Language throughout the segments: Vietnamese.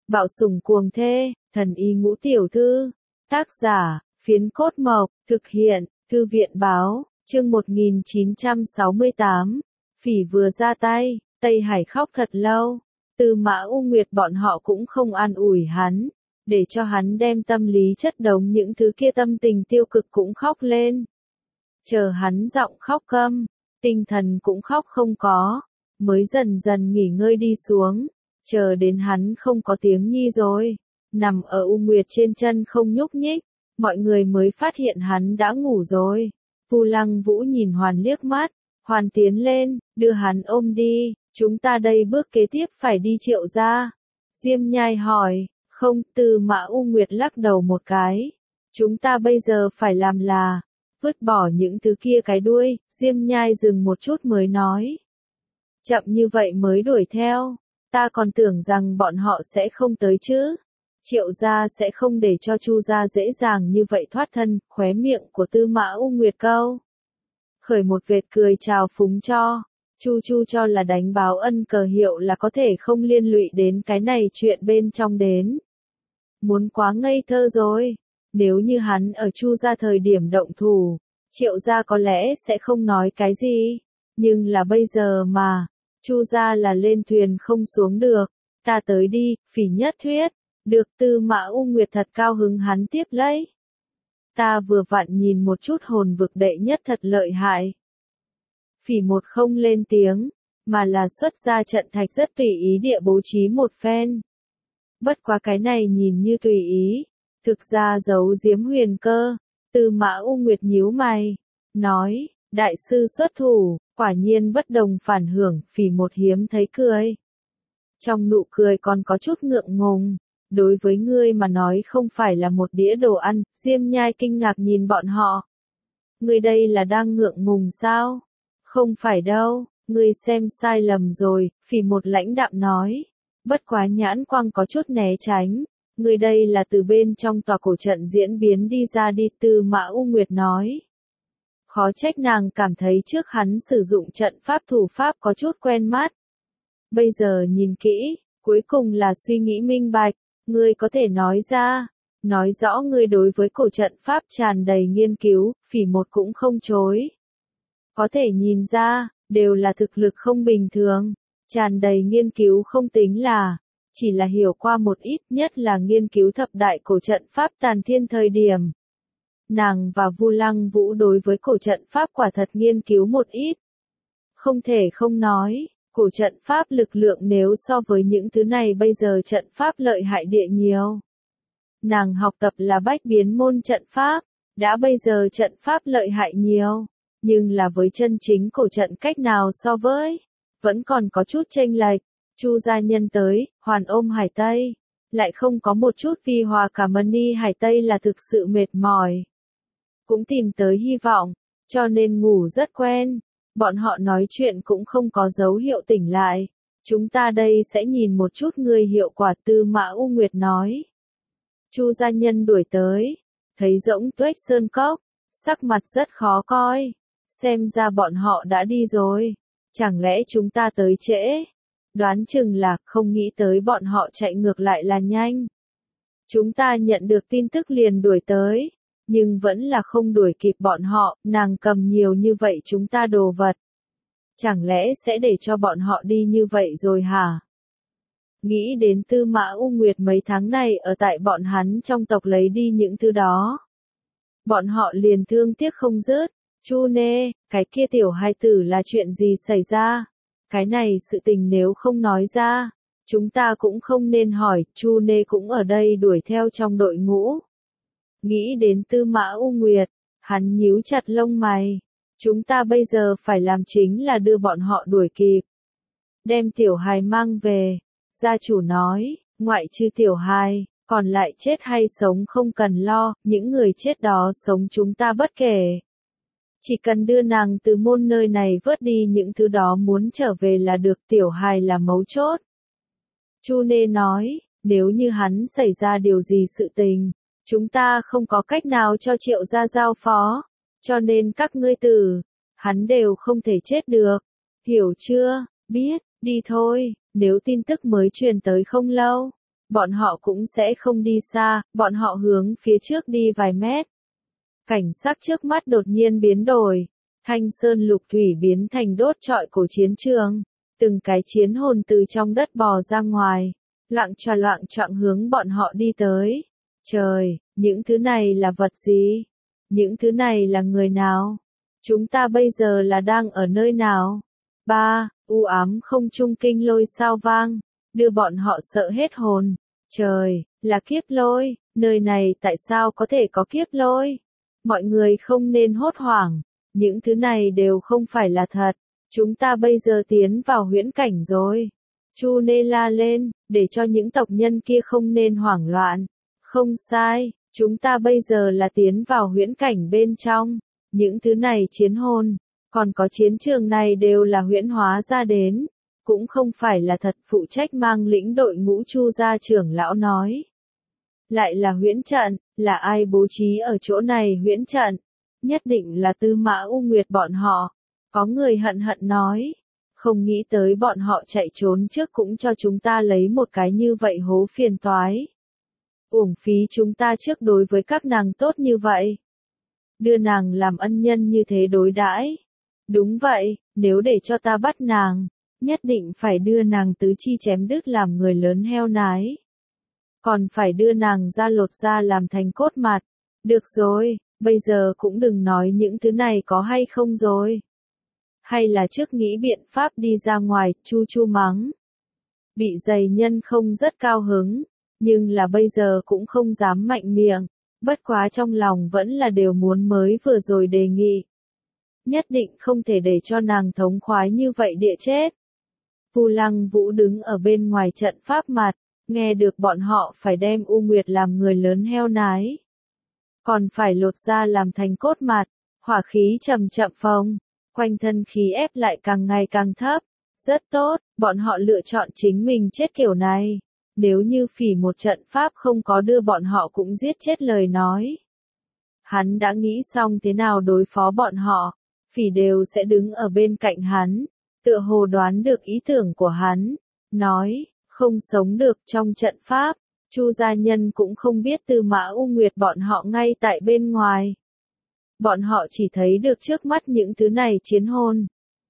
Bạo sủng cuồng thê, thần y ngũ tiểu thư. Tác giả, Phiến Cốt Mộc, thực hiện, Thư viện báo, chương 1968. Phỉ vừa ra tay, Tây Hải khóc thật lâu. Tư Mã U Nguyệt bọn họ cũng không an ủi hắn, để cho hắn đem tâm lý chất đống những thứ kia tâm tình tiêu cực cũng khóc lên. Chờ hắn giọng khóc câm, tinh thần cũng khóc không có, mới dần dần nghỉ ngơi đi xuống, chờ đến hắn không có tiếng nhi rồi, nằm ở U Nguyệt trên chân không nhúc nhích, mọi người mới phát hiện hắn đã ngủ rồi. Vu Lăng Vũ nhìn Hoàn liếc mắt, Hoàn tiến lên, đưa hắn ôm đi, chúng ta đây bước kế tiếp phải đi Triệu gia. Diêm Nhai hỏi, không, Tư Mã U Nguyệt lắc đầu một cái, chúng ta bây giờ phải làm là vứt bỏ những thứ kia cái đuôi. Diêm Nhai dừng một chút mới nói, chậm như vậy mới đuổi theo, ta còn tưởng rằng bọn họ sẽ không tới chứ. Triệu gia sẽ không để cho Chu gia dễ dàng như vậy thoát thân. Khóe miệng của Tư Mã U Nguyệt câu khởi một vệt cười chào phúng cho Chu cho là đánh báo ân cờ hiệu là có thể không liên lụy đến cái này chuyện bên trong đến. Muốn quá ngây thơ rồi, nếu như hắn ở Chu gia thời điểm động thủ, Triệu gia có lẽ sẽ không nói cái gì, nhưng là bây giờ mà, Chu gia là lên thuyền không xuống được, ta tới đi, Phỉ nhất thuyết, được. Tư Mã U Nguyệt thật cao hứng hắn tiếp lấy. Ta vừa vặn nhìn một chút hồn vực đệ nhất thật lợi hại. Phỉ một không lên tiếng, mà là xuất ra trận thạch rất tùy ý địa bố trí một phen. Bất quá cái này nhìn như tùy ý, thực ra giấu giếm huyền cơ. Tư Mã U Nguyệt nhíu mày, nói, đại sư xuất thủ, quả nhiên bất đồng phản hưởng. Phỉ một hiếm thấy cười. Trong nụ cười còn có chút ngượng ngùng, đối với ngươi mà nói không phải là một đĩa đồ ăn. Diêm Nhai kinh ngạc nhìn bọn họ. Ngươi đây là đang ngượng ngùng sao? Không phải đâu, ngươi xem sai lầm rồi. Phỉ một lãnh đạm nói, bất quá nhãn quang có chút né tránh. Ngươi đây là từ bên trong tòa cổ trận diễn biến đi ra đi. Tư Mã U Nguyệt nói. Khó trách nàng cảm thấy trước hắn sử dụng trận pháp thủ pháp có chút quen mắt. Bây giờ nhìn kỹ, cuối cùng là suy nghĩ minh bạch. Ngươi có thể nói ra, nói rõ ngươi đối với cổ trận pháp tràn đầy nghiên cứu. Phỉ một cũng không chối. Có thể nhìn ra, đều là thực lực không bình thường. Tràn đầy nghiên cứu không tính là, chỉ là hiểu qua một ít, nhất là nghiên cứu thập đại cổ trận pháp Tàn Thiên thời điểm. Nàng và Vu Lăng Vũ đối với cổ trận pháp quả thật nghiên cứu một ít. Không thể không nói, cổ trận pháp lực lượng nếu so với những thứ này bây giờ trận pháp lợi hại địa nhiều. Nàng học tập là bách biến môn trận pháp, đã bây giờ trận pháp lợi hại nhiều, nhưng là với chân chính cổ trận cách nào so với, vẫn còn có chút chênh lệch. Chu gia nhân tới, Hoàn ôm Hải Tây, lại không có một chút vi hòa cả mani. Hải Tây là thực sự mệt mỏi, cũng tìm tới hy vọng, cho nên ngủ rất quen. Bọn họ nói chuyện cũng không có dấu hiệu tỉnh lại. Chúng ta đây sẽ nhìn một chút ngươi hiệu quả. Tư Mã U Nguyệt nói. Chu gia nhân đuổi tới, thấy rỗng tuếch sơn cốc, sắc mặt rất khó coi. Xem ra bọn họ đã đi rồi. Chẳng lẽ chúng ta tới trễ? Đoán chừng là không nghĩ tới bọn họ chạy ngược lại là nhanh. Chúng ta nhận được tin tức liền đuổi tới, nhưng vẫn là không đuổi kịp bọn họ. Nàng cầm nhiều như vậy chúng ta đồ vật, chẳng lẽ sẽ để cho bọn họ đi như vậy rồi hả? Nghĩ đến Tư Mã U Nguyệt mấy tháng này ở tại bọn hắn trong tộc lấy đi những thứ đó, bọn họ liền thương tiếc không dứt. Chu Nê, cái kia tiểu hài tử là chuyện gì xảy ra? Cái này sự tình nếu không nói ra, chúng ta cũng không nên hỏi. Chu Nê cũng ở đây đuổi theo trong đội ngũ. Nghĩ đến Tư Mã U Nguyệt, hắn nhíu chặt lông mày. Chúng ta bây giờ phải làm chính là đưa bọn họ đuổi kịp, đem tiểu hài mang về. Gia chủ nói, ngoại trừ tiểu hài, còn lại chết hay sống không cần lo, những người chết đó sống chúng ta bất kể. Chỉ cần đưa nàng từ môn nơi này vớt đi những thứ đó muốn trở về là được. Tiểu hài là mấu chốt. Chu Nê nói, nếu như hắn xảy ra điều gì sự tình, chúng ta không có cách nào cho Triệu gia giao phó, cho nên các ngươi tử, hắn đều không thể chết được. Hiểu chưa? Biết, đi thôi. Nếu tin tức mới truyền tới không lâu, bọn họ cũng sẽ không đi xa, bọn họ hướng phía trước đi vài mét. Cảnh sắc trước mắt đột nhiên biến đổi, thanh sơn lục thủy biến thành đốt trọi của chiến trường, từng cái chiến hồn từ trong đất bò ra ngoài, loạng choạng hướng bọn họ đi tới. Trời, những thứ này là vật gì? Những thứ này là người nào? Chúng ta bây giờ là đang ở nơi nào? U ám không trung kinh lôi sao vang, đưa bọn họ sợ hết hồn. Trời, là kiếp lôi, nơi này tại sao có thể có kiếp lôi? Mọi người không nên hốt hoảng, những thứ này đều không phải là thật. Chúng ta bây giờ tiến vào huyễn cảnh rồi. Chu Nê la lên, để cho những tộc nhân kia không nên hoảng loạn. Không sai, chúng ta bây giờ là tiến vào huyễn cảnh bên trong. Những thứ này chiến hồn, còn có chiến trường này đều là huyễn hóa ra đến, cũng không phải là thật. Phụ trách mang lĩnh đội ngũ Chu gia trưởng lão nói. Lại là huyễn trận, là ai bố trí ở chỗ này huyễn trận? Nhất định là Tư Mã U Nguyệt bọn họ. Có người hận hận nói, không nghĩ tới bọn họ chạy trốn trước cũng cho chúng ta lấy một cái như vậy hố phiền toái. Uổng phí chúng ta trước đối với các nàng tốt như vậy. Đưa nàng làm ân nhân như thế đối đãi. Đúng vậy, nếu để cho ta bắt nàng, nhất định phải đưa nàng tứ chi chém đứt làm người lớn heo nái. Còn phải đưa nàng ra lột ra làm thành cốt mặt. Được rồi, bây giờ cũng đừng nói những thứ này có hay không rồi. Hay là trước nghĩ biện pháp đi ra ngoài, Chu mắng. Bị dày nhân không rất cao hứng, nhưng là bây giờ cũng không dám mạnh miệng, bất quá trong lòng vẫn là đều muốn mới vừa rồi đề nghị. Nhất định không thể để cho nàng thống khoái như vậy địa chết. Vu Lăng Vũ đứng ở bên ngoài trận pháp mặt, nghe được bọn họ phải đem U Nguyệt làm người lớn heo nái. Còn phải lột ra làm thành cốt mặt, hỏa khí chậm chậm phồng, quanh thân khí ép lại càng ngày càng thấp. Rất tốt, bọn họ lựa chọn chính mình chết kiểu này. Nếu như phỉ một trận pháp không có đưa bọn họ cũng giết chết lời nói. Hắn đã nghĩ xong thế nào đối phó bọn họ, phỉ đều sẽ đứng ở bên cạnh hắn, tựa hồ đoán được ý tưởng của hắn, nói, không sống được trong trận pháp. Chu gia nhân cũng không biết Tư Mã U Nguyệt bọn họ ngay tại bên ngoài. Bọn họ chỉ thấy được trước mắt những thứ này chiến hồn.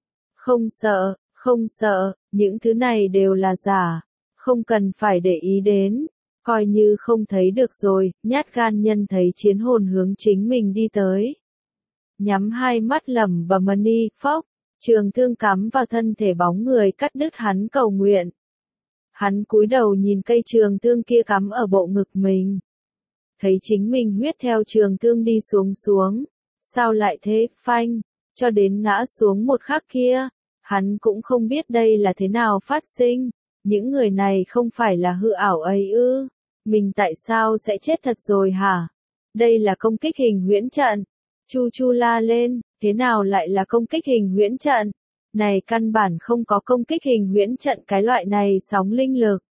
Không sợ, những thứ này đều là giả, không cần phải để ý đến, coi như không thấy được rồi. Nhát gan nhân thấy chiến hồn hướng chính mình đi tới, nhắm hai mắt lẩm bẩm ni phốc, trường thương cắm vào thân thể bóng người cắt đứt hắn cầu nguyện. Hắn cúi đầu nhìn cây trường thương kia cắm ở bộ ngực mình, thấy chính mình huyết theo trường thương đi xuống, sao lại thế, phanh, cho đến ngã xuống một khắc kia, hắn cũng không biết đây là thế nào phát sinh, những người này không phải là hư ảo ấy ư, mình tại sao sẽ chết thật rồi hả? Đây là công kích hình huyễn trận. Chu la lên, thế nào lại là công kích hình huyễn trận? Này căn bản không có công kích hình huyễn trận cái loại này sóng linh lực.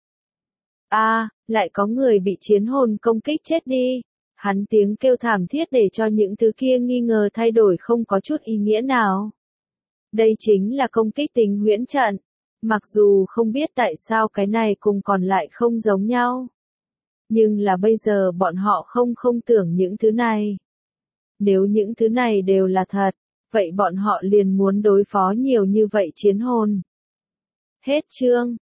Lại có người bị chiến hồn công kích chết đi. Hắn tiếng kêu thảm thiết để cho những thứ kia nghi ngờ thay đổi không có chút ý nghĩa nào. Đây chính là công kích tính huyễn trận. Mặc dù không biết tại sao cái này cùng còn lại không giống nhau. Nhưng là bây giờ bọn họ không tưởng những thứ này. Nếu những thứ này đều là thật, vậy bọn họ liền muốn đối phó nhiều như vậy chiến hồn. Hết chương.